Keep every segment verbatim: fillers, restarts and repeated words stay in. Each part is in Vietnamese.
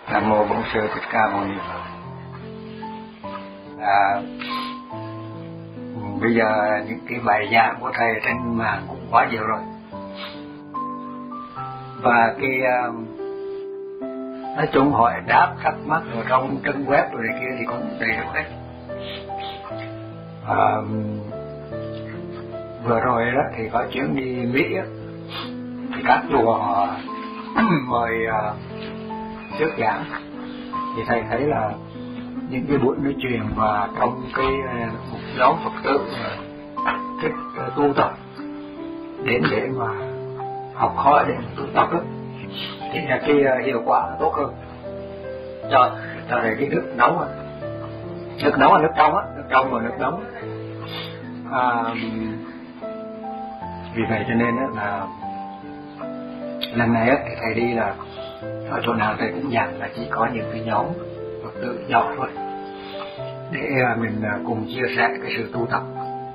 Nam mô Bổn Sư Thích Ca Mâu Ni Phật. À, bây giờ những cái bài giảng của thầy trên mạng cũng quá nhiều rồi, và cái uh, nói chung hỏi đáp thắc mắc ở trong trang web rồi này kia thì cũng đầy đủ hết. À, vừa rồi đó thì có chuyến đi Mỹ đó, thì các chùa họ mời uh, thuyết giảng, thì thầy thấy là những cái buổi nói chuyện và trong cái một nhóm Phật tử thích tu tập đến để mà học hỏi để tu tập đó, thì là cái hiệu quả tốt hơn. Trời, trời này cái nước nóng à, nước nóng là nước trong á, nước trong và nước nóng. À, vì vậy cho nên là lần này thì thầy đi là ở chỗ nào thầy cũng dặn là chỉ có những cái nhóm Phật tử nhỏ thôi, để mình cùng chia sẻ cái sự tu tập.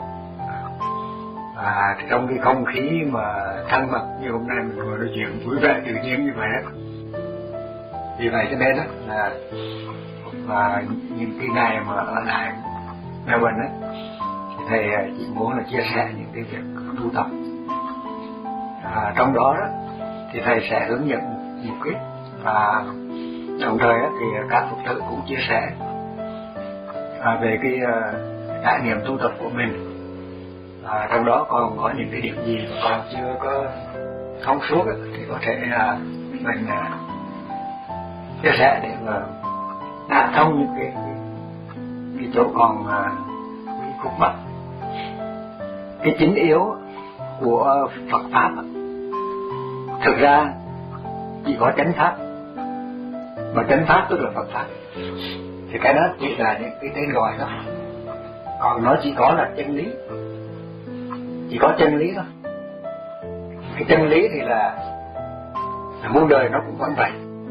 Và trong cái không khí mà thân mật như hôm nay mình ngồi nói chuyện vui vẻ tự nhiên như vậy đó, vì vậy cho nên đó là và những cái ngày mà ở lại Melbourne đó, thì thầy chỉ muốn là chia sẻ những cái việc tu tập. À, trong đó đó thì thầy sẽ hướng dẫn một ít, và đồng thời đó, thì các Phật tử cũng chia sẻ à, về cái uh, trải nghiệm tu tập của mình. À, trong đó còn có những cái điểm gì mà còn chưa có thông suốt ấy, thì có thể là uh, mình uh, chia sẻ để mà đả thông những cái, cái, cái chỗ còn uh, bị khúc mắc. Cái chính yếu của Phật pháp thực ra chỉ có chánh pháp, mà chánh pháp tức là Phật pháp, thì cái đó chỉ là những cái tên gọi đó, còn nó chỉ có là chân lý, chỉ có chân lý thôi. Cái chân lý thì là, là muôn đời nó cũng vẫn vậy.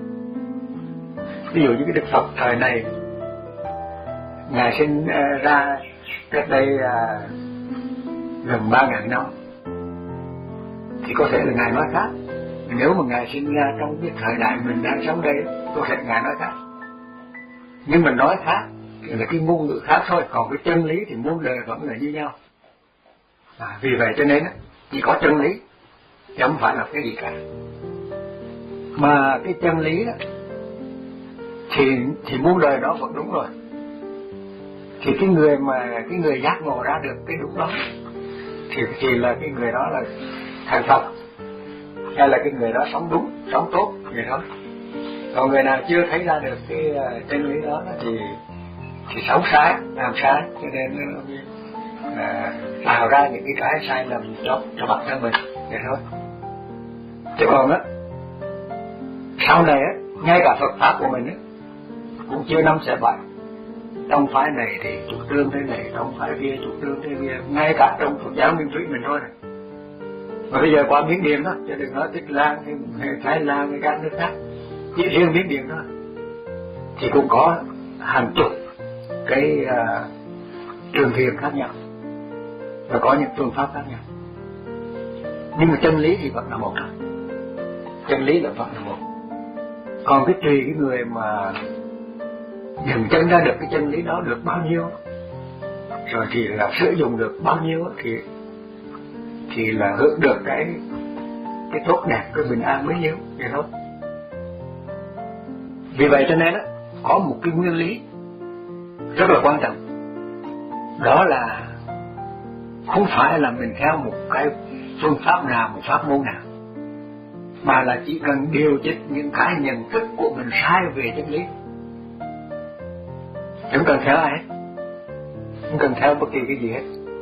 Ví dụ như cái Đức Phật thời này, ngài sinh uh, ra cách đây uh, gần ba ngàn năm, thì có thể là ngài nói khác. Nếu mà ngài sinh ra trong cái thời đại mình đang sống đây, có thể ngài nói khác, nhưng mình nói khác là cái ngôn ngữ khác thôi, còn cái chân lý thì muôn đời vẫn là như nhau. À, vì vậy cho nên chỉ có chân lý, chứ không phải là cái gì cả. Mà cái chân lý đó thì thì muôn đời đó vẫn đúng rồi. Thì cái người mà cái người giác ngộ ra được cái đúng đó, thì thì là cái người đó là thành Phật, hay là cái người đó sống đúng, sống tốt vậy thôi. Còn người nào chưa thấy ra được cái uh, chân lý đó thì thì sống sai, làm sai, cho nên uh, tạo ra những cái cái sai lầm cho cho bản thân mình vậy thôi. Chứ còn á, sau này á, ngay cả Phật pháp của mình á cũng chưa năm sẽ bảy. Trong phái này thì chủ trương thế này, trong phái kia chủ trương thế kia, ngay cả trong Phật giáo Nguyên Thủy mình thôi này. Mà bây giờ qua Miến Điện đó, chứ đừng nói Tích Lan hay Thái Lan hay các nước khác, chỉ riêng Miến Điện thôi thì cũng có hàng chục cái uh, trường thiền khác nhau, và có những phương pháp khác nhau. Nhưng mà chân lý thì vẫn là một thôi, chân lý là vẫn là một. Còn cái tùy cái người mà dừng chân ra được cái chân lý đó được bao nhiêu, rồi thì là sử dụng được bao nhiêu, thì thì là hưởng được cái cái tốt đẹp, cái bình an bấy nhiêu vậy thôi. Vì vậy cho nên á, có một cái nguyên lý rất là quan trọng, đó là không phải là mình theo một cái phương pháp nào, một pháp môn nào, mà là chỉ cần điều chỉnh những cái nhận thức của mình sai về chân lý. Không cần theo ai hết, không cần theo bất kỳ cái gì hết.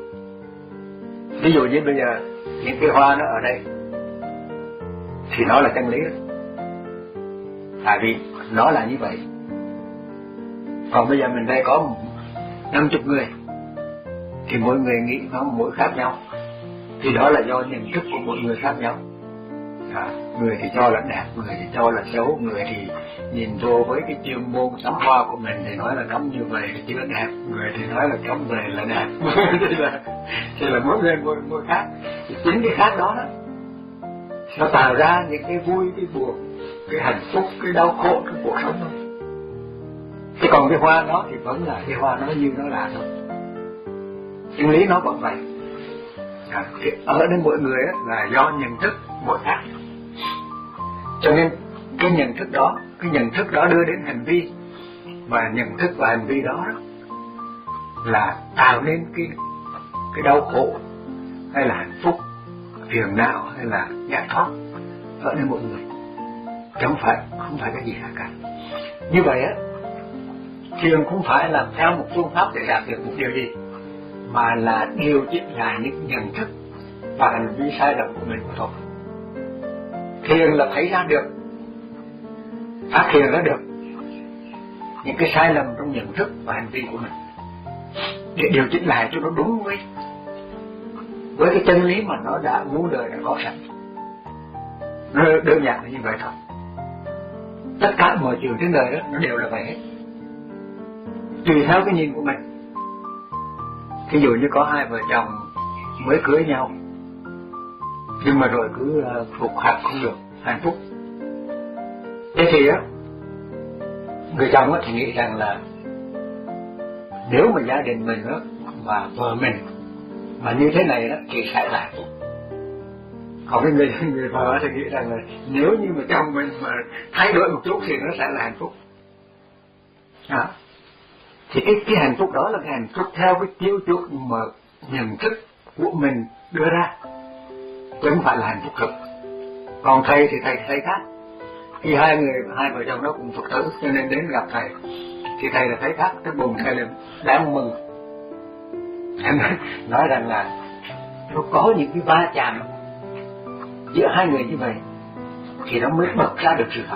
Ví dụ như bây giờ những cái hoa nó ở đây thì nó là chân lý đó, tại vì nó là như vậy. Còn bây giờ mình đây có năm chục người, thì mỗi người nghĩ nó mỗi khác nhau, thì đó là do nhận thức của mỗi người khác nhau. À, người thì cho là đẹp, người thì cho là xấu, người thì nhìn vô với cái chuyên môn tắm hoa của mình thì nói là cắm như vậy thì chưa đẹp, người thì nói là cắm về là đẹp. thì là thì là mỗi người mỗi, mỗi khác. Thì chính cái khác đó đó nó tạo ra những cái vui, cái buồn, cái hạnh phúc, cái đau khổ, cái khổ cuộc sống thôi. Chứ còn cái hoa đó thì vẫn là cái hoa nó như nó là thôi, chân lý nó vẫn vậy. À, ở đây mỗi người á, là do nhận thức mỗi khác, cho nên cái nhận thức đó, cái nhận thức đó đưa đến hành vi, và nhận thức và hành vi đó, đó là tạo nên cái cái đau khổ hay là hạnh phúc, phiền não hay là giải thoát ở nơi mỗi người, chứ không phải không phải cái gì khác cả. Như vậy á, thiền không phải là theo một phương pháp để đạt được một điều gì, mà là điều chỉnh lại những nhận thức và hành vi sai lầm của mình mà thôi. Thiền là thấy ra được, phát hiện ra được những cái sai lầm trong nhận thức và hành vi của mình, để điều chỉnh lại cho nó đúng với với cái chân lý mà nó đã muôn đời đã có sẵn. Nó đơn giản là như vậy thôi. Tất cả mọi chuyện trên đời đó nó đều là vậy hết, tùy theo cái nhìn của mình. Ví dụ như có hai vợ chồng mới cưới nhau, nhưng mà rồi cứ uh, phục hạnh không được hạnh phúc. Thế thì á, người chồng á thì nghĩ rằng là nếu mà gia đình mình á và vợ mình mà như thế này đó thì sẽ là hạnh phúc. Còn cái người người vợ thì nghĩ rằng là nếu như mà chồng mình mà thay đổi một chút thì nó sẽ là hạnh phúc. Đó. Thì cái cái hạnh phúc đó là cái hạnh phúc theo cái tiêu chuẩn mà nhận thức của mình đưa ra, chứ không phải là hạnh phúc thực. Còn thầy thì thầy thầy khác. Khi hai người hai vợ chồng nó cũng Phật tử cho nên đến gặp thầy, thì thầy là thấy khác, cái buồn thầy là đáng mừng. Em nói rằng là nó có những cái va chạm giữa hai người như vậy thì nó mới bật ra được sự thật.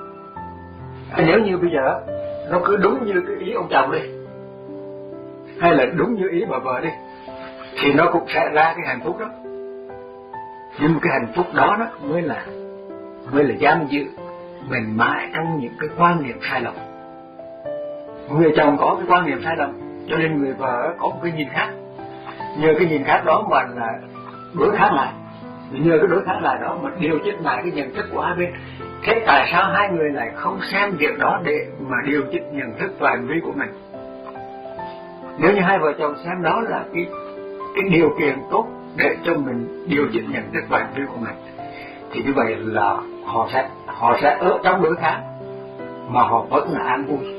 Nếu như bây giờ nó cứ đúng như cái ý ông chồng đi, hay là đúng như ý bà vợ đi, thì nó cũng sẽ ra cái hạnh phúc đó. Nhưng cái hạnh phúc đó đó mới là mới là giam giữ mình mãi trong những cái quan niệm sai lầm. Người chồng có cái quan niệm sai lầm, cho nên người vợ có một cái nhìn khác. Nhờ cái nhìn khác đó mà là đối kháng lại, nhờ cái đối kháng lại đó mà điều chỉnh lại cái nhận thức của hai bên. Thế tại sao hai người lại không xem việc đó để mà điều chỉnh nhận thức và hành vi của mình? Nếu như hai vợ chồng xem đó là cái cái điều kiện tốt để cho mình điều chỉnh nhận thức và hành vi của mình, thì như vậy là họ sẽ họ sẽ ở trong đối kháng mà họ vẫn là an vui.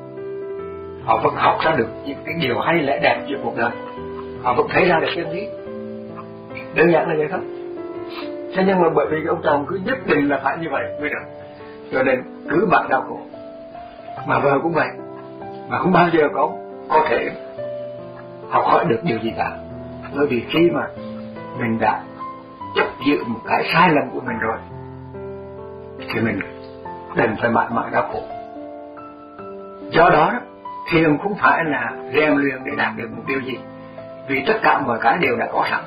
Họ vẫn học ra được những cái điều hay lẽ đẹp trong cuộc đời, họ vẫn thấy ra được chân lý. Đơn giản là vậy thôi. Thế nhưng mà bởi vì ông chồng cứ nhất định là phải như vậy mới được, cho nên cứ bạn đau khổ. Mà vợ cũng vậy, mà không bao giờ có có thể học hỏi được điều gì cả. Bởi vì khi mà mình đã chấp giữ một cái sai lầm của mình rồi thì mình đành phải mãi mãi đau khổ. Do đó thiền không phải là rèn luyện để đạt được một điều gì, vì tất cả mọi cái đều đã có sẵn.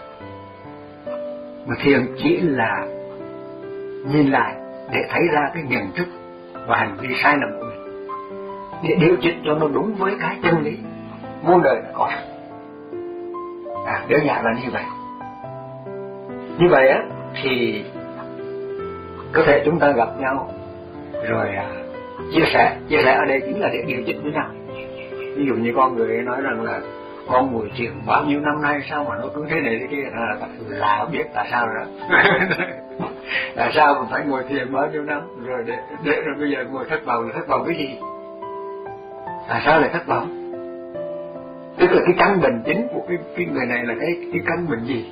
Mà thiền chỉ là nhìn lại để thấy ra cái nhận thức và hành vi sai lầm của mình, để điều chỉnh cho nó đúng với cái chân lý muôn đời đã có sẵn. À, đơn giản là như vậy. Như vậy á thì có thể chúng ta gặp nhau rồi à, chia sẻ chia sẻ ở đây chính là để điều chỉnh với nhau. Ví dụ như con người nói rằng là con ngồi thiền bao nhiêu năm nay sao mà nó cứ thế này thế kia, là là biết tại sao rồi. Tại sao mình phải ngồi thiền bao nhiêu năm rồi để để rồi bây giờ ngồi thất vọng, là thất vọng cái gì? Tại sao lại thất vọng? Tức là cái căn bệnh chính của cái cái người này là cái cái căn bệnh gì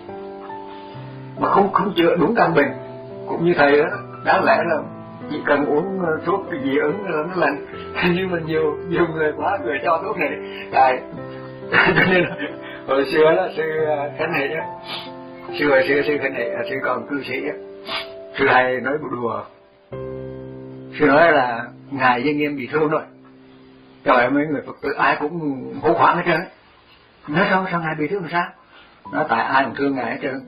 mà không không chữa đúng căn bệnh. Cũng như thầy đó, đáng lẽ là chỉ cần uống thuốc cái gì ứng là nó lành, nhưng mà nhiều nhiều người quá người cho thuốc này tại cho nên hồi xưa đó sư Khánh Hệ đó, sư hồi xưa sư Khánh Hệ sư còn cư sĩ đó, sư hay nói một đùa, sư nói là ngài Dân Nghiêm bị thương rồi, trời mấy người Phật tử ai cũng hốt hoảng hết trơn. Nói sao sao ngài bị thương làm sao? Nói tại ai cũng thương ngài hết trơn.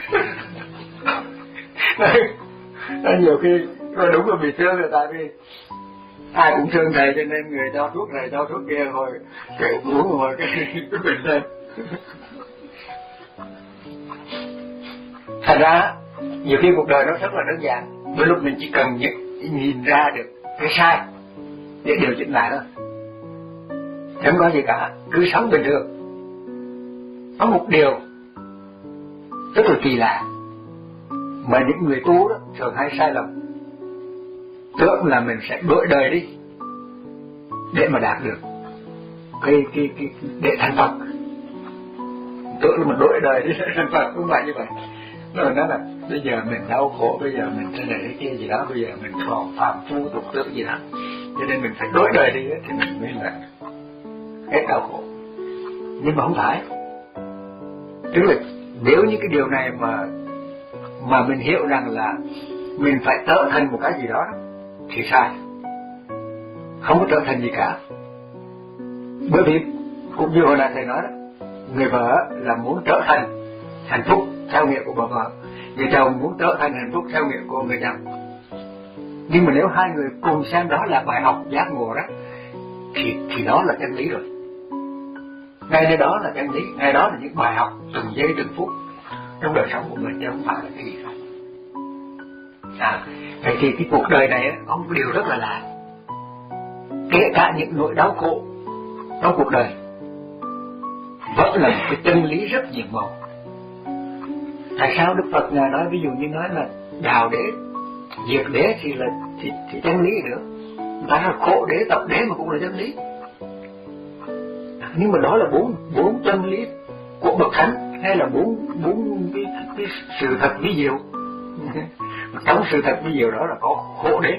Nói nhiều khi nói đúng là bị thương là tại vì ai cũng thương thầy, cho nên người cho thuốc này cho thuốc kia, hồi cái uống hồi cái cái bệnh lên. Thành ra nhiều khi cuộc đời nó rất là đơn giản, đôi lúc mình chỉ cần nhìn ra được cái sai để điều chỉnh lại thôi, chẳng có gì cả, cứ sống bình thường. Có một điều rất là kỳ lạ mà những người tu đó thường hay sai lầm, tưởng là mình sẽ đổi đời đi để mà đạt được cái cái cái để thành Phật, tưởng là mình đổi đời đi để thành Phật. Không phải như vậy. Nó nói là bây giờ mình đau khổ, bây giờ mình thế này thế kia gì đó, bây giờ mình còn phạm phu tục tử gì đó, cho nên mình phải đổi đời đi thì mình mới là hết đau khổ. Nhưng mà không phải. Tức là nếu như cái điều này mà mà mình hiểu rằng là mình phải trở thành một cái gì đó thì sai, không có trở thành gì cả. Bởi vì cũng như hồi nãy thầy nói đó, người vợ là muốn trở thành hạnh phúc theo nghĩa của bà vợ, người chồng muốn trở thành hạnh phúc theo nghĩa của người chồng. Nhưng mà nếu hai người cùng xem đó là bài học giác ngộ đó, thì thì đó là chân lý rồi. Ngay nơi đó là chân lý, ngay đó là những bài học từng giây từng phút trong đời sống của mình, chứ không phải là cái gì đâu. À, vậy thì cái cuộc đời này có một điều rất là lạ, kể cả những nỗi đau khổ trong cuộc đời vẫn là một cái chân lý rất nhiệm màu. Tại sao Đức Phật Ngài nói, ví dụ như nói là đào đế, diệt đế thì là thì, thì chân lý nữa. Người ta nói khổ đế, tập đế mà cũng là chân lý. Nhưng mà đó là bốn bốn chân lý của bậc thánh, hay là bốn bốn cái, cái sự thật vi diệu. Trong sự thật vi diệu đó là có khổ đế.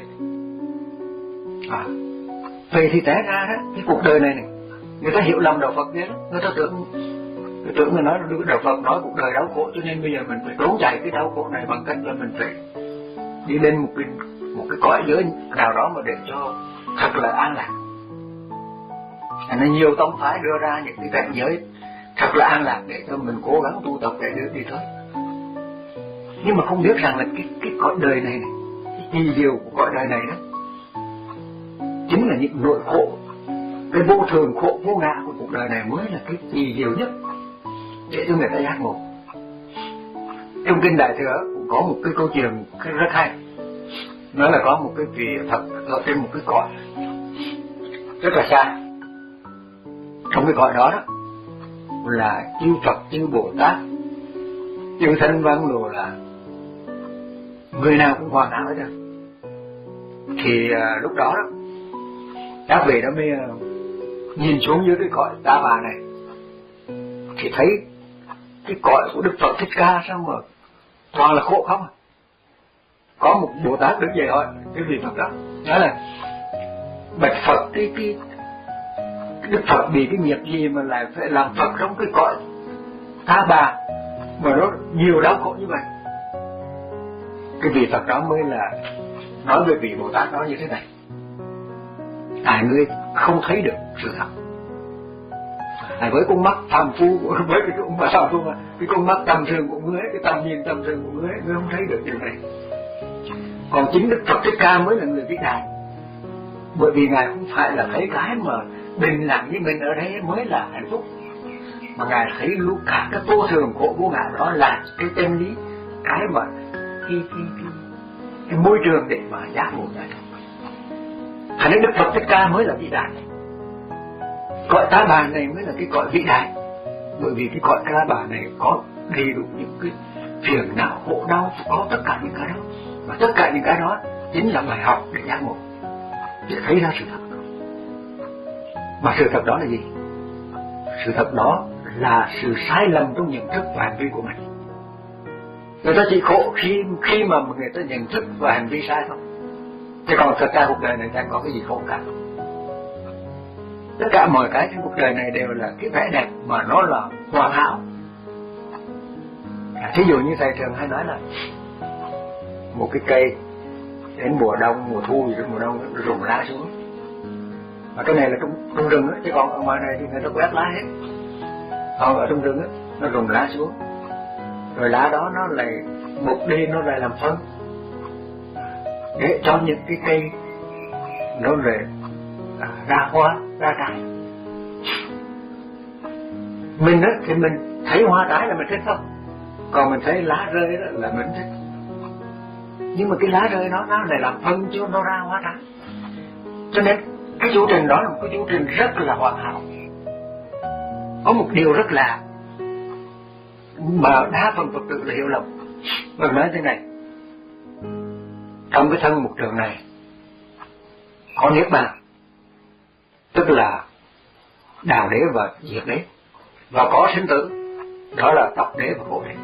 À, vậy thì té ra đó, cái cuộc đời này này, người ta hiểu lầm đạo Phật đấy, người ta tưởng người tưởng người nói đạo Phật nói cuộc đời đau khổ, cho nên bây giờ mình phải trốn chạy cái đau khổ này bằng cách là mình phải đi lên một cái một cái cõi giới nào đó mà để cho thật là an lạc. Nên nhiều tông phái đưa ra những cái cảnh giới thật là an lạc để cho mình cố gắng tu tập để được đi tới. Nhưng mà không biết rằng là cái cái cõi đời này này, cái kỳ diệu của cõi đời này đó chính là những nỗi khổ, cái vô thường khổ vô ngã của cuộc đời này mới là cái kỳ diệu nhất để cho người ta giác ngộ. Trong kinh Đại Thừa cũng có một cái câu chuyện rất hay, nói là có một cái vị Phật ở trên một cái cõi rất là xa. Trong cái cõi đó đó là chư Phật, chư Bồ Tát, chư Thanh Văn đồ, là người nào cũng hoàn hảo hết trơn. Thì à, lúc đó đó các vị đó mới nhìn xuống dưới cái cõi Ta Bà này, thì thấy cái cõi của Đức Phật Thích Ca sao mà toàn là khổ không. Có một Bồ Tát đứng dậy hỏi cái vị Phật đó, nói là bạch Phật, cái cái Đức Phật vì cái nghiệp gì mà lại phải làm Phật trong cái cõi Ta Bà mà nó nhiều đau khổ như vậy. Cái vị Phật đó mới là nói với vị Bồ Tát đó như thế này: tại ngươi không thấy được sự thật. À, với con mắt phàm phu, với cái con mắt phàm phu mà cái con mắt tầm thường của ngươi, cái tầm nhìn tầm thường của ngươi, ngươi không thấy được điều này. Còn chính Đức Phật Thích Ca mới là người vĩ đại, bởi vì ngài không phải là thấy cái mà bình lặng như mình ở đây mới là hạnh phúc, mà ngài thấy luôn cả cái vô thường khổ vô ngã đó là cái chân lý, cái mà cái cái cái, cái môi trường để mà giác ngộ ra. Thành nên Đức Phật Thích Ca mới là vĩ đại. Cõi Ta Bà này mới là cái cõi vĩ đại, bởi vì cái cõi Ta Bà này có đầy đủ những cái phiền não khổ đau, có tất cả những cái đó, và tất cả những cái đó chính là bài học để giác ngộ, để thấy ra sự thật. Mà sự thật đó là gì? Sự thật đó là sự sai lầm trong nhận thức và hành vi của mình. Người ta chỉ khổ khi khi mà người ta nhận thức và hành vi sai thôi, chứ còn thật ra cuộc đời này chẳng có cái gì khổ cả. Tất cả mọi cái trên cuộc đời này đều là cái vẻ đẹp mà nó là hoàn hảo. À, thí dụ như thầy thường hay nói là một cái cây đến mùa đông, mùa thu gì đó, mùa đông nó rụng lá xuống. Mà cái này là trong, trong rừng á, chứ còn ở ngoài này thì người ta quét lá hết. Còn ở trong rừng á, nó rụng lá xuống, rồi lá đó nó lại mục đi, nó lại làm phân để cho những cái cây nó lại à, ra hoa, ra trái. Mình á thì mình thấy hoa trái là mình thích không, còn mình thấy lá rơi đó là mình thích. Nhưng mà cái lá rơi nó nó lại làm phân chứ nó ra hoa trái. Cho nên cái chu trình đó là một cái chu trình rất là hoàn hảo. Có một điều rất lạ mà đa phần Phật tử là hiểu lầm. Mình nói thế này, trong cái thân một trường này có niết bàn, tức là đào đế và diệt đế, và có sinh tử, đó là tập đế và khổ đế.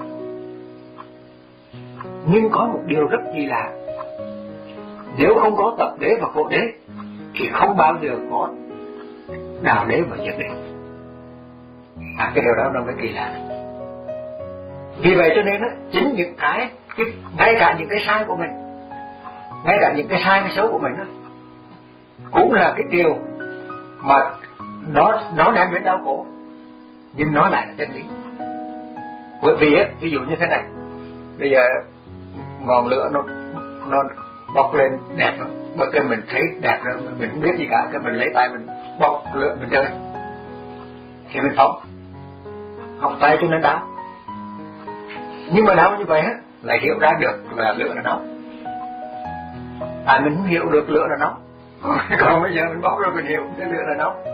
Nhưng có một điều rất kỳ lạ, nếu không có tập đế và khổ đế thì không bao giờ có đào đế và diệt đế. À, cái điều đó nó mới kỳ lạ. Vì vậy cho nên đó, chính những cái, cái ngay cả những cái sai của mình, ngay cả những cái sai cái xấu của mình đó, cũng là cái điều mà nó nó đem đến đau khổ, nhưng nó lại là chân lý. Bởi vì á, ví dụ như thế này, bây giờ ngọn lửa nó nó bốc lên đẹp rồi, bởi cái mình thấy đẹp rồi, mình không biết gì cả, cái mình lấy tay mình bốc lửa mình chơi, thì mình phóng, học tay cho nên đau. Nhưng mà đau như vậy á, lại hiểu ra được là lửa là nóng. À, mình không hiểu được lửa là nóng. Còn bây giờ mình bốc rồi mình hiểu cái lửa là nóng.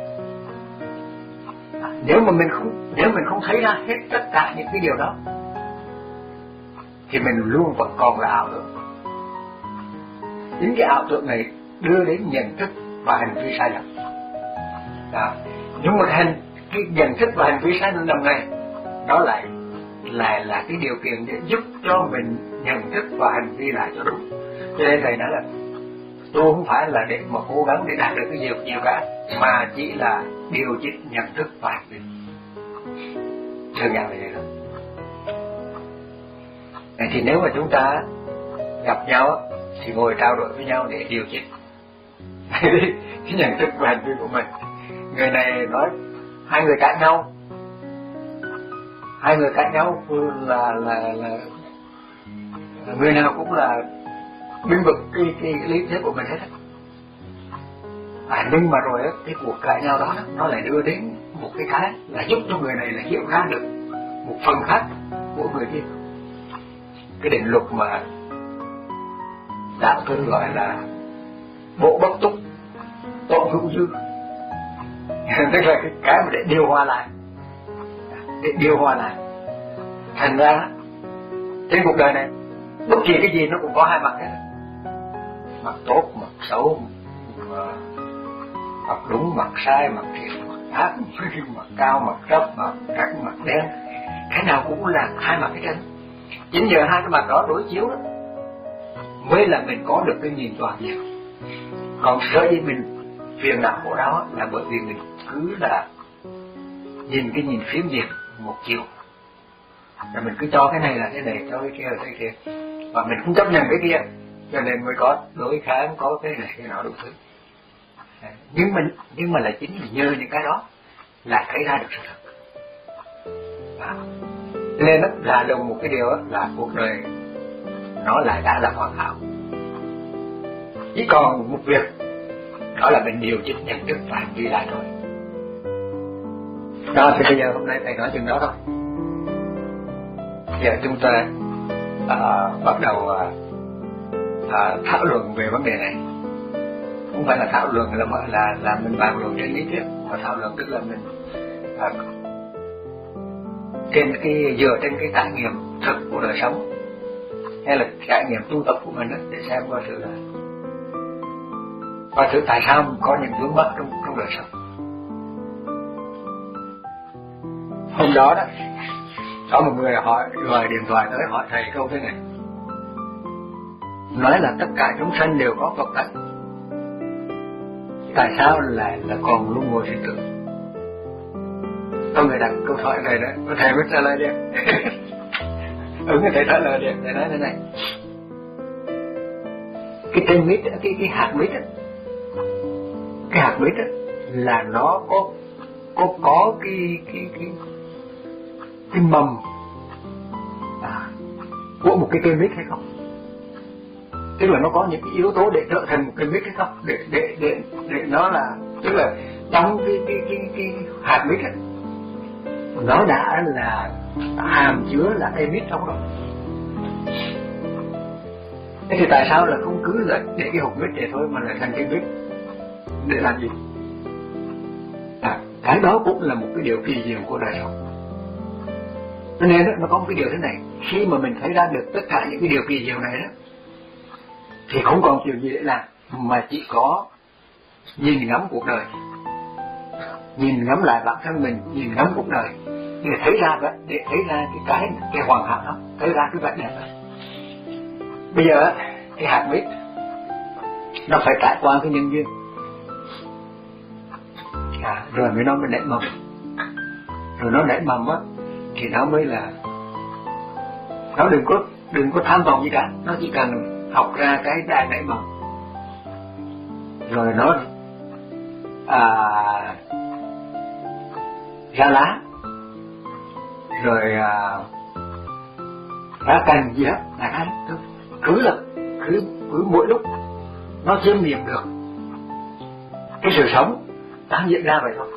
Nếu mà mình không nếu mình không thấy ra hết tất cả những cái điều đó thì mình luôn vẫn còn là ảo tưởng. Chính cái ảo tưởng này đưa đến nhận thức và hành vi sai lầm. Đó. Nhưng mà hành cái nhận thức và hành vi sai lầm này đó lại là là cái điều kiện để giúp cho mình nhận thức và hành vi lại cho đúng. Cho nên thầy nói là tôi không phải là để mà cố gắng để đạt được cái gì nhiều cả, mà chỉ là điều chỉnh nhận thức và hành vi. Đơn giản là vậy thôi. Thì nếu mà chúng ta gặp nhau thì ngồi trao đổi với nhau để điều chỉnh cái nhận thức và hành vi của mình. Người này nói hai người cãi nhau, hai người cãi nhau là là là người nào cũng là binh vực cái cái lý thuyết của mình hết. À, nhưng mà rồi á, cái cuộc cãi nhau đó nó lại đưa đến một cái cái là giúp cho người này là hiểu ra được một phần khác của người kia. Cái định luật mà đạo thường gọi là bộ bất túc tổn hữu dư, tức là cái cái mà để điều hòa lại, để điều hòa lại. Thành ra trên cuộc đời này bất kỳ cái gì nó cũng có hai mặt hết, mặt tốt, mặt xấu, mặt đúng, mặt sai, mặt thiện, mặt ác, mặt cao, mặt thấp, mặt trắng, mặt đen, cái nào cũng là hai mặt hết trơn. Chính nhờ hai cái mặt đó đối chiếu đó mới là mình có được cái nhìn toàn diện. Còn sở dĩ mình phiền não khổ đau là bởi vì mình cứ là nhìn cái nhìn phiến diện một chiều, rồi mình cứ cho cái này là thế này, cho cái kia là thế kia, và mình không chấp nhận cái kia, cho nên mới có đối kháng, có cái này cái nọ đủ thứ. Nhưng mình nhưng mà là chính là nhờ những cái đó là thấy ra được sự thật. À, nên đó là được một cái điều đó, là cuộc đời nó lại đã là hoàn hảo. Chỉ còn một việc đó là mình điều chỉnh nhận thức và hành vi lại thôi. Đó thì bây giờ hôm nay thầy nói chừng đó thôi. Giờ chúng ta à, bắt đầu à, à, thảo luận về vấn đề này. Không phải là thảo luận là là là mình bàn luận trên lý thuyết, mà thảo luận tức là mình à, trên cái dựa trên cái trải nghiệm thực của đời sống, hay là trải nghiệm tu tập của mình đó, để xem coi thử là coi thử tại sao mình có những vướng mắc trong trong đời sống. Hôm đó đó có một người hỏi gọi điện thoại tới hỏi thầy câu thế này, nói là tất cả chúng sanh đều có Phật tánh, tại sao lại là còn luân hồi sinh tử? Có người đặt câu hỏi này đó, có thầy mới trả lời đi. Ừ, thầy trả lời đi. Thầy nói thế này, cái tên mít, cái cái hạt mít á, cái hạt mít á là nó có có có cái cái cái cái mầm à, của một cái cây mít hay không? Tức là nó có những cái yếu tố để trở thành một cây mít hay không? Để để để để nó là, tức là trong cái cái cái cái hạt mít á, nó đã là hàm chứa là cây mít trong đó. Thế thì tại sao là không cứ là để cái hộp mít vậy thôi mà lại thành cây mít? để làm gì? À, cái đó cũng là một cái điều kỳ diệu của đời sống. Cho nên đó, nó có một cái điều thế này, khi mà mình thấy ra được tất cả những cái điều kỳ diệu này đó, thì không còn chuyện gì để làm, mà chỉ có nhìn ngắm cuộc đời, nhìn ngắm lại bản thân mình, nhìn ngắm cuộc đời để thấy ra vậy, để thấy ra cái cái cái hoàn hảo đó, thấy ra cái vẻ đẹp đó. Bây giờ cái hạt mít nó phải trải qua cái nhân duyên, à, rồi mới nó mới nảy mầm, rồi nó nảy mầm á thì nó mới là, nó đừng có đừng có tham vọng gì cả, nó chỉ cần học ra cái đài nảy mầm, rồi nó à, ra lá, rồi à, ra cành gì hết, là cái cứ là cứ cứ mỗi lúc nó chiêm nghiệm được cái sự sống đang diễn ra vậy thôi,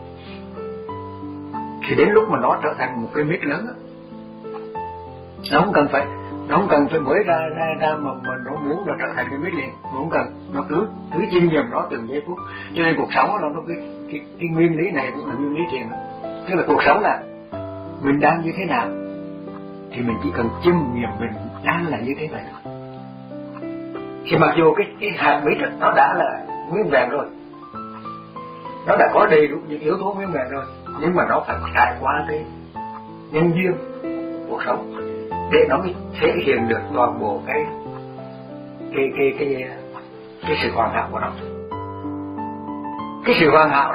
thì đến lúc mà nó trở thành một cái mít lớn đó, nó không cần phải nó không cần phải mới ra ra ra mà mà nó muốn là trở thành cái mít liền, nó không cần, nó cứ cứ chiêm nghiệm nó từng giây phút. Cho nên cuộc sống nó nó cái cái, cái nguyên lý này cũng là nguyên lý thiền, tức là cuộc sống là mình đang như thế nào thì mình chỉ cần chiêm nghiệm mình đang là như thế này thôi. Thì mặc dù cái cái hạt mít nó đã là nguyên vẹn rồi, nó đã có đầy đủ những yếu tố nguyên vẹn rồi, nhưng mà nó phải trải qua cái nhân duyên cuộc sống để nó mới thể hiện được toàn bộ cái cái cái cái cái, cái sự hoàn hảo của nó. Cái sự hoàn hảo đó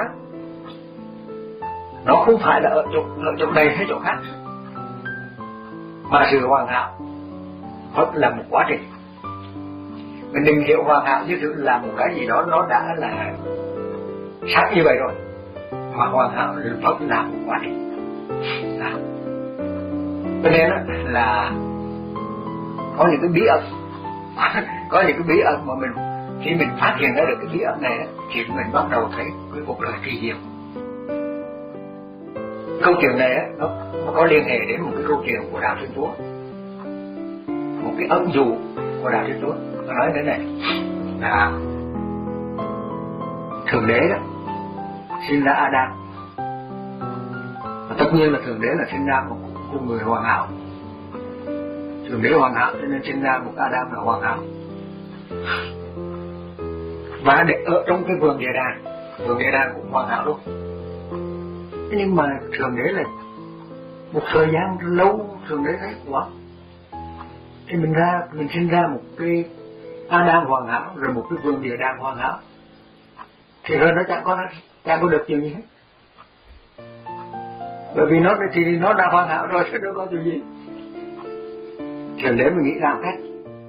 nó không phải là ở chỗ ở chỗ này hay chỗ khác, mà sự hoàn hảo vẫn là một quá trình. Mình đừng hiểu hoàn hảo như thứ là một cái gì đó nó đã là sẵn như vậy rồi, mà hoàn hảo vẫn là một quá trình. À. Cho nên là có những cái bí ẩn có những cái bí ẩn mà mình khi mình phát hiện ra được cái bí ẩn này thì mình bắt đầu thấy cái cuộc đời kỳ diệu. Câu chuyện này nó, nó có liên hệ đến một cái câu chuyện của Đạo Thiên Chúa, một cái ẩn dụ của Đạo Thiên Chúa. Nó nói thế này là Thượng Đế đó sinh ra Adam, và tất nhiên là Thượng Đế là sinh ra một con người hoàn hảo, Thượng Đế hoàn hảo cho nên sinh ra một Adam là hoàn hảo. Và để ở trong cái vườn địa đàng, vườn địa đàng cũng hoàn hảo luôn. Nhưng mà Thượng Đế là một thời gian lâu, Thượng Đế thấy quá, thì mình ra mình sinh ra một cái Adam hoàn hảo, rồi một cái vườn địa đàng hoàn hảo, thì rồi nó chẳng có chẳng có được chuyện gì hết, bởi vì nó thì nó đã hoàn hảo rồi chứ đâu có chuyện gì. Thượng Đế mình nghĩ ra một cách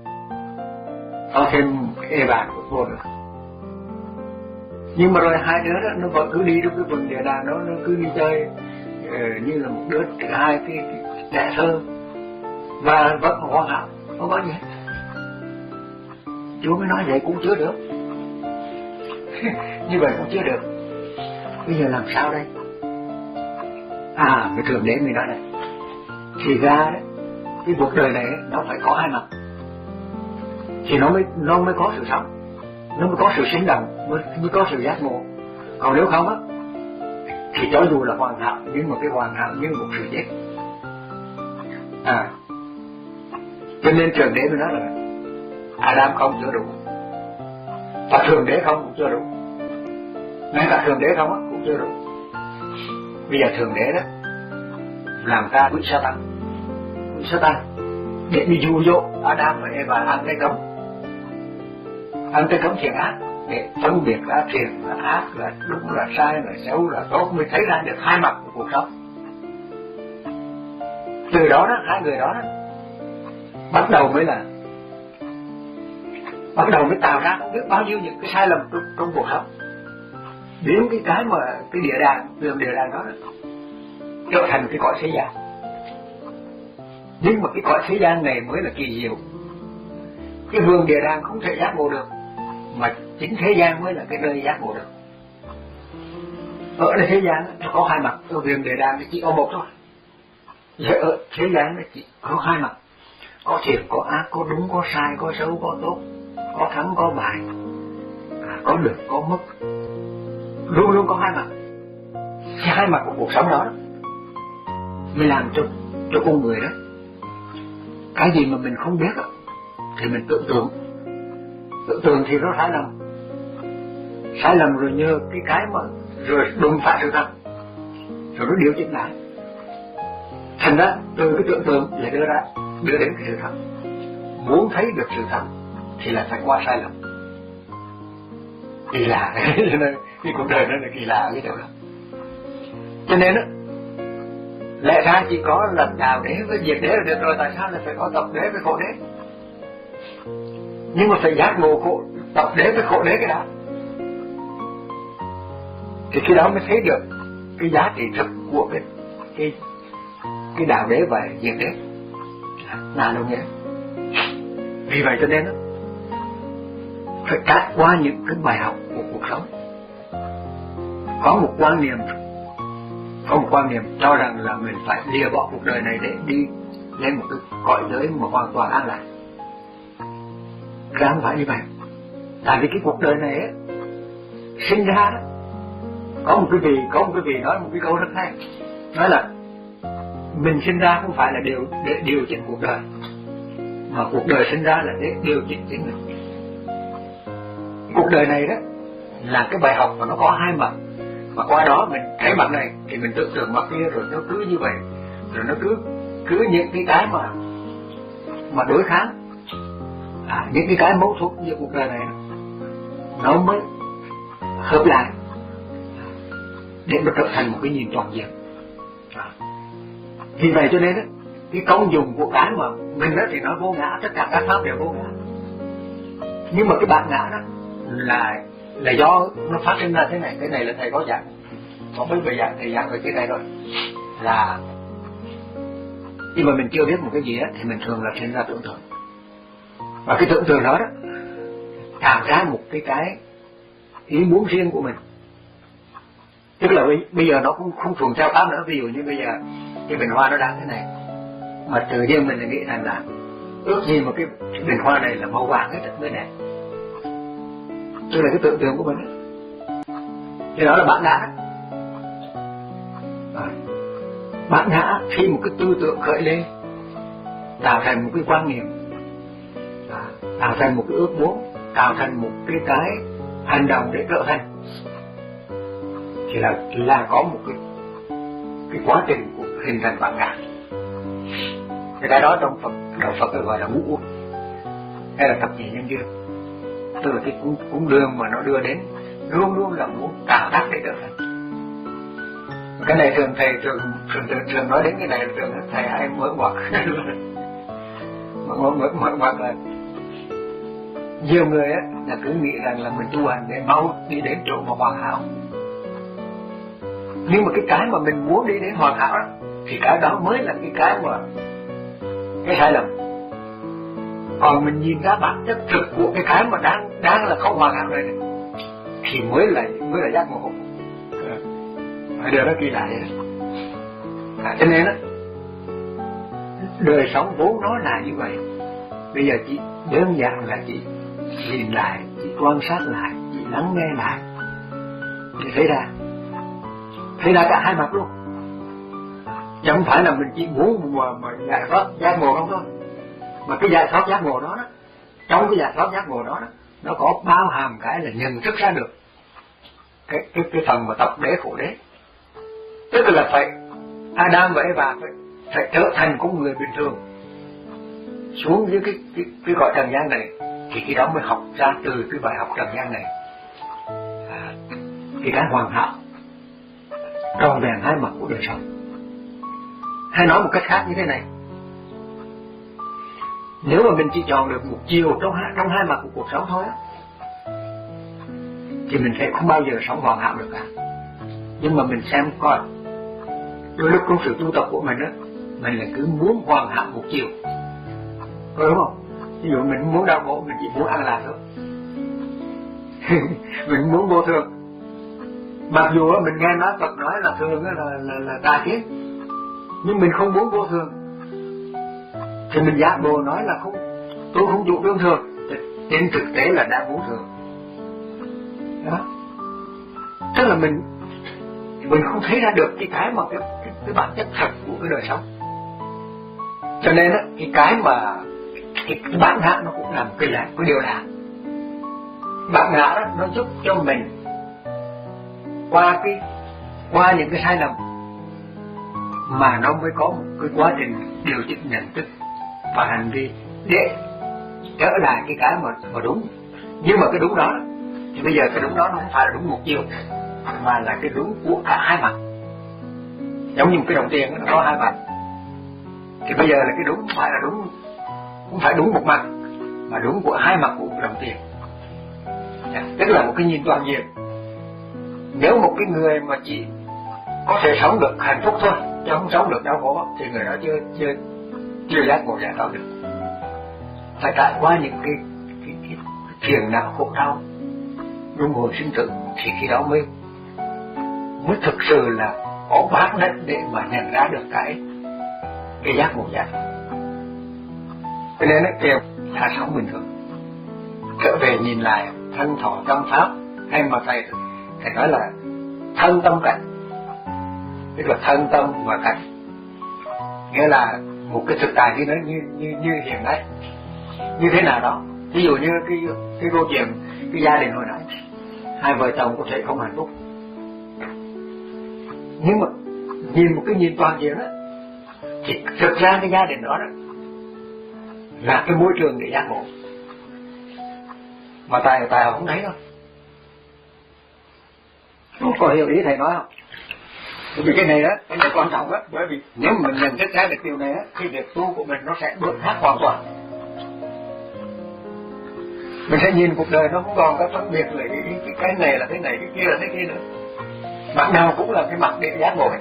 có thêm ê bạn của cô nữa, nhưng mà rồi hai đứa đó nó vẫn cứ đi trong cái vườn địa đàng đó, nó cứ đi chơi uh, như là một đứa thứ hai cái, cái trẻ thơ, và vẫn hoàn hảo, không có gì hết. Chúa mới nói vậy cũng chưa được như vậy cũng chưa được, bây giờ làm sao đây? À, cái Thượng Đế mới nói này, thì ra đấy, cái cuộc đời này nó phải có hai mặt, thì nó mới nó mới có sự sống, nó mới có sự sinh động, mới, mới có sự giác ngộ. Còn nếu không á thì cho dù là hoàn hảo, nhưng mà cái hoàn hảo như một sự chết. À, cho nên Thượng Đế mới nói là Adam không chưa đủ, và Thượng Đế không cũng chưa đủ, ngay cả Thượng Đế không á cũng chưa đủ. Bây giờ Thượng Đế đó làm ra quỷ Satan, quỷ Satan để đi dụ dỗ Adam và Eva ăn cái cấm, ăn cái cấm thiện ác, để phân biệt ra thiện là ác, là đúng là sai, là xấu là tốt, mới thấy ra được hai mặt của cuộc sống. Từ đó đó, hai người đó, đó bắt đầu mới là bắt đầu mới tạo ra không biết bao nhiêu những cái sai lầm trong, trong cuộc sống, biến cái cái mà cái địa đàng, vườn địa đàng đó, đó trở thành cái cõi thế gian. Nhưng mà cái cõi thế gian này mới là kỳ diệu. Cái vườn địa đàng không thể giác ngộ được, mà chính thế gian mới là cái nơi giác ngộ được. Ở đây thế gian nó có hai mặt, ở vườn địa đàng chỉ có một thôi. Vậy ở thế gian nó chỉ có hai mặt, có thiện có ác, có đúng có sai, có xấu có tốt, có thắng có bại. À, có được có mất, luôn luôn có hai mặt. Cái hai mặt của cuộc sống đó, đó mới làm cho cho con người đó, cái gì mà mình không biết đó, thì mình tưởng tượng, tưởng tượng thì nó sai lầm, sai lầm rồi nhờ cái cái mà rồi đụng phải sự thật, rồi nó điều chỉnh lại. Thành ra từ cái tưởng tượng lại đưa ra đưa đến cái sự thật. Muốn thấy được sự thật thì là phải qua sai lầm. Kỳ lạ. Cho nên cái cuộc đời nó là kỳ lạ cái chỗ đó. Cho nên đó, lẽ ra chỉ có là đạo đế với diệt đế là được rồi, tại sao là phải có tập đế với khổ đế? Nhưng mà phải giác ngộ khổ, tập đế với khổ đế cái đó, thì khi đó mới thấy được cái giá trị thực của cái cái cái đạo đế và diệt đế là đâu nhé. Vì vậy cho nên đó, phải trải qua những cái bài học của cuộc sống. Có một quan niệm, có một quan niệm cho rằng là mình phải lìa bỏ cuộc đời này để đi lên một cái cõi giới mà hoàn toàn an lạc. Ra không phải như vậy. Tại vì cái cuộc đời này ấy, sinh ra đó, có một cái vị có một cái vị nói một cái câu rất hay, nói là mình sinh ra không phải là điều để điều chỉnh cuộc đời, mà cuộc đời sinh ra là để điều chỉnh chính mình. Cuộc đời này đó là cái bài học mà nó có hai mặt, mà qua đó mình thấy mặt này thì mình tưởng tượng mặt kia, rồi nó cứ như vậy, rồi nó cứ cứ những cái cái mà mà đối kháng, à, những cái cái mâu thuẫn giữa cuộc đời này nó mới hợp lại để nó trở thành một cái nhìn toàn diện. À. Vì vậy cho nên đó, cái công dụng của cái mà mình đó thì nó vô ngã, tất cả các pháp đều vô ngã, nhưng mà cái bản ngã đó là là do nó phát sinh ra thế này. Cái này là thầy có dạng, có mấy bài giảng thầy giảng về cái này rồi, là khi mà mình chưa biết một cái gì đó thì mình thường là sinh ra tưởng tượng, và cái tưởng tượng đó đó tạo ra một cái cái ý muốn riêng của mình. Tức là bây giờ nó cũng không thuần theo pháp nữa. Ví dụ như bây giờ cái bình hoa nó đang thế này, mà tự nhiên mình lại nghĩ rằng là ước gì mà cái bình hoa này là màu vàng hết mới đẹp. Tức là cái tưởng tượng của mình đó. Thì đó là bản ngã. À, bản ngã khi một cái tư tưởng khởi lên tạo thành một cái quan niệm, à, tạo thành một cái ước muốn, tạo thành một cái cái hành động để trở thành, thì là là có một cái cái quá trình của hình thành bản ngã. Cái cái đó trong Phật, đạo Phật gọi là ngũ uất hay là thập nhị nhân duyên, tức là cái cuốn đường mà nó đưa đến luôn luôn là muốn tạo đắc để trở thành. Cái này thường thầy thường thường thường, thường nói đến cái này thường thầy hay mở ngoặt mở mở mở ngoặt là nhiều người á là cứ nghĩ rằng là mình tu hành để mau đi đến chỗ mà hoàn hảo, nhưng mà cái cái mà mình muốn đi đến hoàn hảo đó, thì cái đó mới là cái cái mà cái sai lầm. Còn mình nhìn ra bản chất thực của cái cái mà đang đang là không hoàn hảo này, này thì mới là mới là giác ngộ. Phải điều đó kỳ lạ vậy. À, cho nên đó, đời sống vốn nó là như vậy. Bây giờ chỉ đơn giản là chỉ nhìn lại, chỉ quan sát lại, chỉ lắng nghe lại thì thấy ra, thấy ra cả hai mặt luôn. Chứ không phải là mình chỉ muốn mà, mà giải thoát giác ngộ không thôi, mà cái giải thoát giác ngộ đó, đó trong cái giải thoát giác ngộ đó, đó nó có bao hàm cái là nhận thức ra được cái cái cái phần mà tập đế khổ đế. Tức là phải Adam và Eva phải phải trở thành con người bình thường xuống dưới cái cái cái cõi trần gian này, thì khi đó mới học ra từ cái bài học trần gian này à, cái cái hoàn hảo tròn vẹn hai mặt của đời sống. Hay nói một cách khác như thế này, nếu mà mình chỉ chọn được một chiều trong hai, trong hai mặt của cuộc sống thôi á, thì mình sẽ không bao giờ sống hoàn hảo được cả. Nhưng mà mình xem coi, đôi lúc trong sự tu tập của mình á, mình là cứ muốn hoàn hảo một chiều, có đúng không? Ví dụ mình muốn đau khổ, mình chỉ muốn an lạc thôi. Mình muốn vô thường, mặc dù mình nghe nói Phật nói là thường là là, là, là tà kiến, nhưng mình không muốn vô thường, thì mình giả bộ nói là không, tôi không chủ trương thường, trên thực tế là đã muốn thường. đó. Tức là mình mình không thấy ra được cái cái mà cái, cái, cái bản chất thật của cái đời sống. Cho nên á, cái cái mà cái, cái bản ngã nó cũng là một cái, cái điều lạ. Bản ngã đó nó giúp cho mình qua cái qua những cái sai lầm mà nó mới có một cái quá trình điều chỉnh nhận thức và hành vi để trở lại cái cái mà, mà đúng. Nhưng mà cái đúng đó thì bây giờ cái đúng đó nó không phải là đúng một chiều, mà là cái đúng của cả hai mặt. Giống như một cái đồng tiền nó có hai mặt, thì bây giờ là cái đúng không phải là đúng, không phải đúng một mặt, mà đúng của hai mặt của đồng tiền. Tức là một cái nhìn toàn diện. Nếu một cái người mà chỉ có thể sống được hạnh phúc thôi, chứ không sống được đau khổ, thì người đó chưa chưa chưa giác ngộ giải thoát được. Phải trải qua những cái cái, cái, cái phiền não khổ đau, luân hồi sinh tử, thì khi đó mới mới thực sự là có bát đất để mà nhận ra được cái cái giác ngộ giải. Cho nên nó kêu ta sống bình thường, trở về nhìn lại thân thọ tâm pháp, hay mà thầy thầy nói là thân tâm cảnh, tức là thân tâm và cảnh, nghĩa là một cái thực tại như nó như như như hiện nay như thế nào đó. Ví dụ như cái cái câu chuyện cái gia đình hồi nãy, hai vợ chồng có thể không hạnh phúc, nhưng mà nhìn một cái nhìn toàn diện đó, thì thực ra cái gia đình đó, đó là cái môi trường để giác ngộ, mà tài tài không thấy đâu. Không có hiểu ý thầy nói không? Bởi vì cái này đó, cái này quan trọng đó. Bởi vì nếu mình nhận thức ra được điều này á, thì việc tu của mình nó sẽ bước khác hoàn toàn. Mình sẽ nhìn cuộc đời nó không còn có phân biệt là cái, cái, cái này là thế này, cái kia là thế kia nữa. Mặt nào cũng là cái mặt để giác ngộ.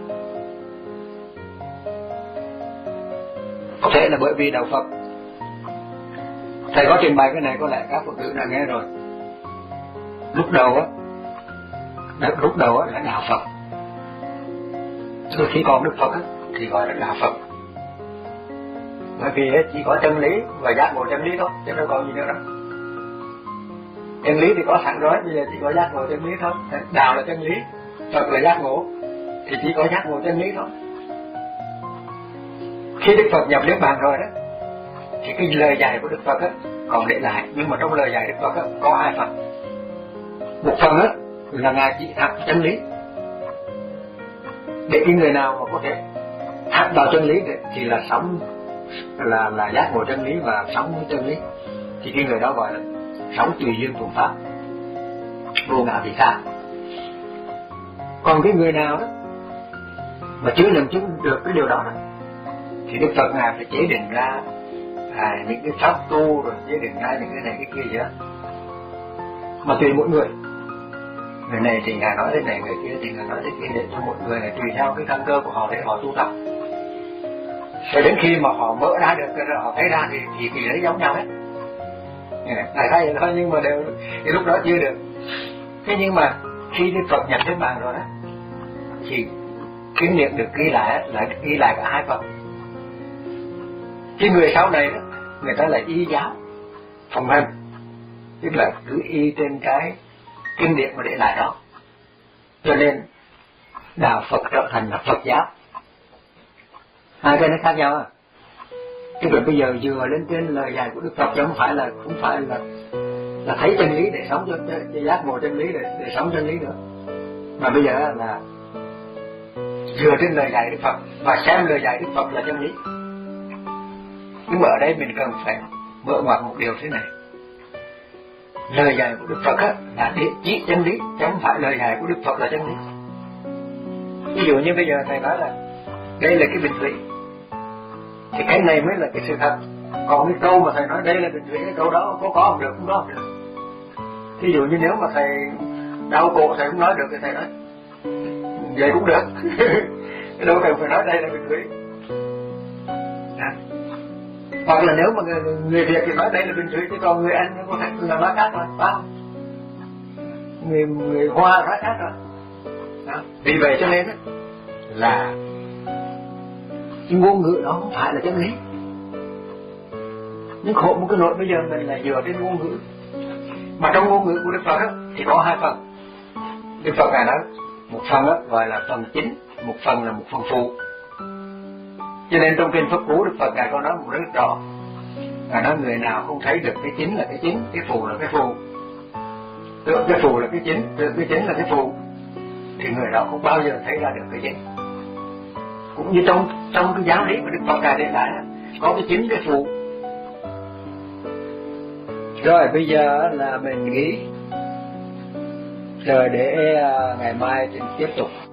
Có thể là bởi vì đạo Phật, thầy có trình bày cái này có lẽ các Phật tử đã nghe rồi. Lúc đầu á, lúc đầu á là đạo Phật. Từ khi còn Đức Phật á, thì gọi là đạo Phật. Bởi vì chỉ có chân lý và giác ngộ chân lý thôi, chứ đâu còn gì nữa đâu. Chân lý thì có sẵn rồi, bây giờ chỉ có giác ngộ chân lý thôi. Đạo là chân lý, Phật là giác ngộ, thì chỉ có giác ngộ chân lý thôi. Khi Đức Phật nhập Niết Bàn rồi đó, thì cái lời dạy của Đức Phật á còn để lại. Nhưng mà trong lời dạy Đức Phật á có hai phần. Một phần á là Ngài chỉ thẳng chân lý, để cái người nào mà có thể thẳng vào chân lý thì là sống, là là giác ngộ chân lý và sống với chân lý, thì cái người đó gọi là sống tùy duyên thuận pháp, vô ngã vị tha. Còn cái người nào đó mà chưa nhận chứng được cái điều đó, đó thì Đức Phật Ngài phải chế định ra à, những cái pháp tu, rồi chế định ra những cái này cái kia gì đó, mà tùy mỗi người. Người này thì Ngài nói thế này, người kia thì Ngài nói thế kia, để cho mỗi người này tùy theo cái căn cơ của họ để họ tu tập. Rồi đến khi mà họ mở ra được, rồi họ thấy ra thì thì kỳ đấy giống nhau hết. Đại khái vậy thôi, nhưng mà đều thì lúc đó chưa được. Thế nhưng mà khi Đức Phật nhập Niết Bàn rồi đó, thì kinh nghiệm được ghi lại là ghi lại cả hai phần. Cái người sau này đó, người ta là y giáo phòng hành, tức là cứ y trên cái kinh điển mà để lại đó. Cho nên đạo Phật trở thành là Phật giáo. Hai cái nó khác nhau à. Chứ rồi bây giờ dựa lên trên lời dạy của Đức Phật, chứ không phải là không phải là là thấy chân lý để sống cho, cho, cho giác ngộ chân lý để, để sống chân lý nữa, mà bây giờ là dựa trên lời dạy Đức Phật và xem lời dạy Đức Phật là chân lý. Nhưng mà ở đây mình cần phải mở ngoặt một điều thế này: lời dạy của Đức Phật á, là để chỉ chân lý, chứ không phải lời dạy của Đức Phật là chân lý. Ví dụ như bây giờ thầy nói là đây là cái bình thủy, thì cái này mới là cái sự thật. Còn cái câu mà thầy nói đây là bình thủy, cái câu đó có có không được, không có không được. Ví dụ như nếu mà thầy đau cổ thầy không nói được thì thầy nói vậy cũng được. Đâu cần phải nói đây là bình thủy. À. Hoặc là nếu mà người, người Việt thì nói đây là bình thủy, chứ còn người Anh nó có thể là nói khác rồi, phải không? Người, người Hoa nói khác rồi. Đó. Vì vậy cho nên là cái ngôn ngữ đó không phải là chân lý. Nhưng khổ một cái nỗi bây giờ mình là dựa trên ngôn ngữ, mà trong ngôn ngữ của Đức Phật đó, thì có hai phần. Đức Phật Ngài nói một phần đó, gọi là phần chính, một phần là một phần phụ. Cho nên trong kinh Pháp Cú Đức Phật Ngài có nói một rất rõ, Ngài nói người nào không thấy được cái chính là cái chính, cái phụ là cái phụ, cái phụ là cái chính, cái chính là cái phụ, thì người đó không bao giờ thấy ra được cái chính. Cũng như trong trong cái giáo lý mà Đức Phật Ngài để lại có cái chính cái phụ. Rồi bây giờ là mình nghỉ, chờ để ngày mai tiếp tục.